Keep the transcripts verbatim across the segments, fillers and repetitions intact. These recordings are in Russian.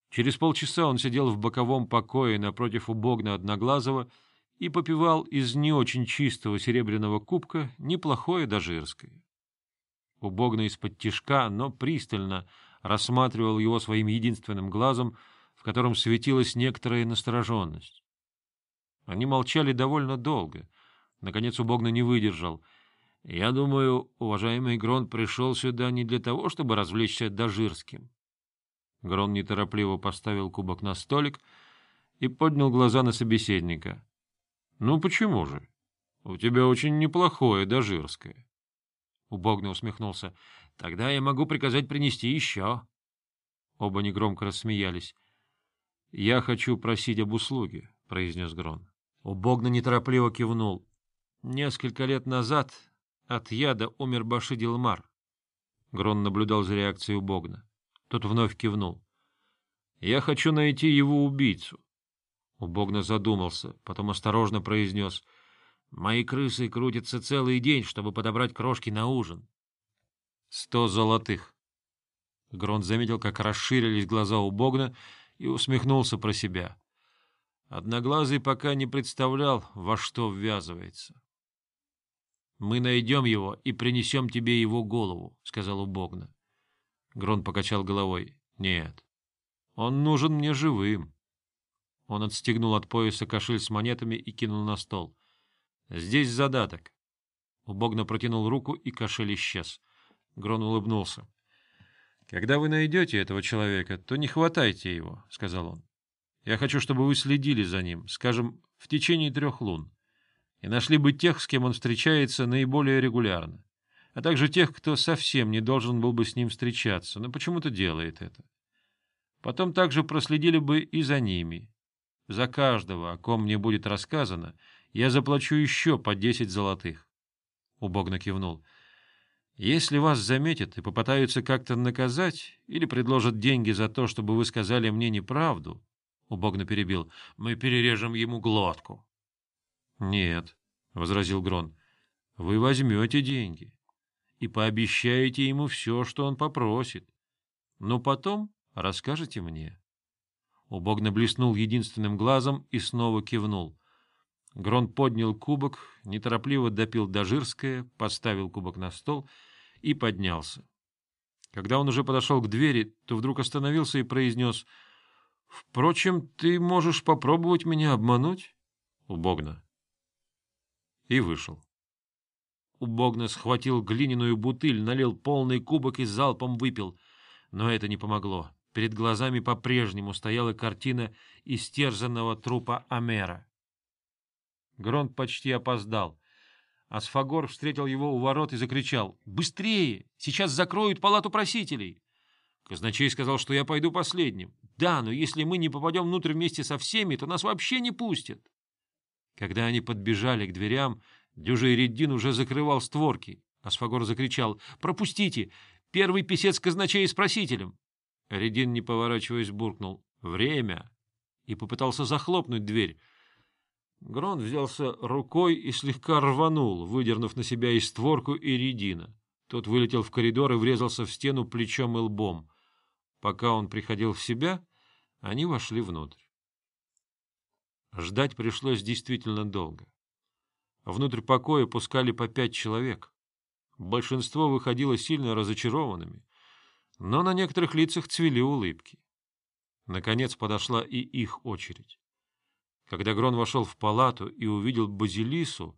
Через полчаса он сидел в боковом покое напротив у Богна Одноглазого и попивал из не очень чистого серебряного кубка неплохое дожирское. У Богна из-под тишка, но пристально рассматривал его своим единственным глазом, в котором светилась некоторая настороженность. Они молчали довольно долго. Наконец Убогна не выдержал. — Я думаю, уважаемый Грон пришел сюда не для того, чтобы развлечься дожирским. Грон неторопливо поставил кубок на столик и поднял глаза на собеседника. — Ну почему же? У тебя очень неплохое дожирское. Убогна усмехнулся. — Тогда я могу приказать принести еще. Оба негромко рассмеялись. — Я хочу просить об услуге, — произнес Грон. Убогна неторопливо кивнул. — Несколько лет назад от яда умер Баши Дилмар. Грон наблюдал за реакцией Убогна. Тот вновь кивнул. — Я хочу найти его убийцу. Убогна задумался, потом осторожно произнес. — Мои крысы крутятся целый день, чтобы подобрать крошки на ужин. — Сто золотых. Грон заметил, как расширились глаза Убогна, и усмехнулся про себя. Одноглазый пока не представлял, во что ввязывается. — Мы найдем его и принесем тебе его голову, — сказал Убогна. Грон покачал головой. — Нет, он нужен мне живым. Он отстегнул от пояса кошель с монетами и кинул на стол. — Здесь задаток. Убогна протянул руку, и кошель исчез. Грон улыбнулся. — Когда вы найдете этого человека, то не хватайте его, — сказал он. — Я хочу, чтобы вы следили за ним, скажем, в течение трех лун, и нашли бы тех, с кем он встречается наиболее регулярно, а также тех, кто совсем не должен был бы с ним встречаться, но почему-то делает это. Потом также проследили бы и за ними. За каждого, о ком мне будет рассказано, я заплачу еще по десять золотых. Убогна кивнул. Если вас заметят и попытаются как-то наказать или предложат деньги за то, чтобы вы сказали мне неправду, Убогна перебил, — мы перережем ему глотку. — Нет, — возразил Грон, — вы возьмете деньги и пообещаете ему все, что он попросит, но потом расскажете мне. Убогна блеснул единственным глазом и снова кивнул. Грон поднял кубок, неторопливо допил дожирское, поставил кубок на стол и поднялся. Когда он уже подошел к двери, то вдруг остановился и произнес: — Впрочем, ты можешь попробовать меня обмануть, Убогна. И вышел. Убогна схватил глиняную бутыль, налил полный кубок и залпом выпил. Но это не помогло. Перед глазами по-прежнему стояла картина истерзанного трупа Амера. Грон почти опоздал. Асфагор встретил его у ворот и закричал: — Быстрее! Сейчас закроют палату просителей! Казначей сказал, что я пойду последним. Да, но если мы не попадем внутрь вместе со всеми, то нас вообще не пустят. Когда они подбежали к дверям, дюжий Реддин уже закрывал створки. Асфагор закричал: — Пропустите! Первый писец казначея с просителем! Реддин, не поворачиваясь, буркнул: — Время! И попытался захлопнуть дверь. Грон взялся рукой и слегка рванул, выдернув на себя и створку, и Реддина. Тот вылетел в коридор и врезался в стену плечом и лбом. Пока он приходил в себя, они вошли внутрь. Ждать пришлось действительно долго. Внутрь покоя пускали по пять человек. Большинство выходило сильно разочарованными, но на некоторых лицах цвели улыбки. Наконец подошла и их очередь. Когда Грон вошел в палату и увидел Базилису,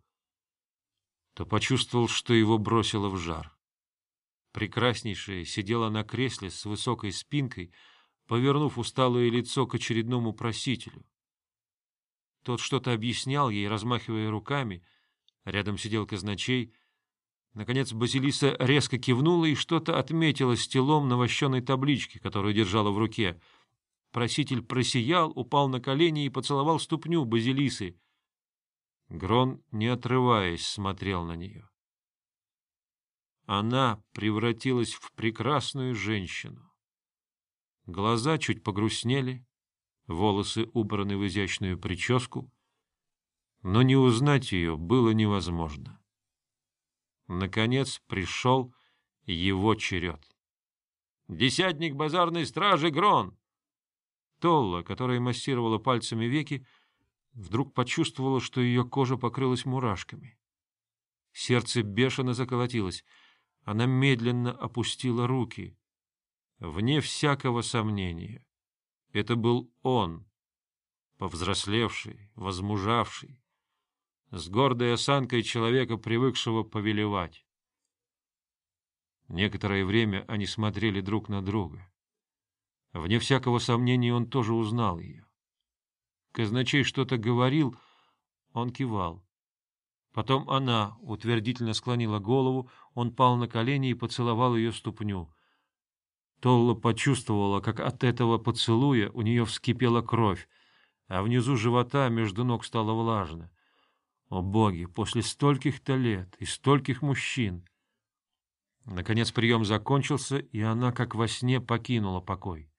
то почувствовал, что его бросило в жар. Прекраснейшая сидела на кресле с высокой спинкой, повернув усталое лицо к очередному просителю. Тот что-то объяснял ей, размахивая руками. Рядом сидел казначей. Наконец Базилиса резко кивнула и что-то отметила стилом на вощеной табличке, которую держала в руке. Проситель просиял, упал на колени и поцеловал ступню Базилисы. Грон, не отрываясь, смотрел на нее. Она превратилась в прекрасную женщину. Глаза чуть погрустнели, волосы убраны в изящную прическу, но не узнать ее было невозможно. Наконец пришел его черед. — Десятник базарной стражи Грон! Толла, которая массировала пальцами веки, вдруг почувствовала, что ее кожа покрылась мурашками. Сердце бешено заколотилось. Она медленно опустила руки. Вне всякого сомнения, это был он, повзрослевший, возмужавший, с гордой осанкой человека, привыкшего повелевать. Некоторое время они смотрели друг на друга. Вне всякого сомнения он тоже узнал ее. Казначей что-то говорил, он кивал. Потом она утвердительно склонила голову, он пал на колени и поцеловал ее ступню. Толла почувствовала, как от этого поцелуя у нее вскипела кровь, а внизу живота между ног стало влажно. О боги, после стольких-то лет и стольких мужчин! Наконец прием закончился, и она, как во сне, покинула покой.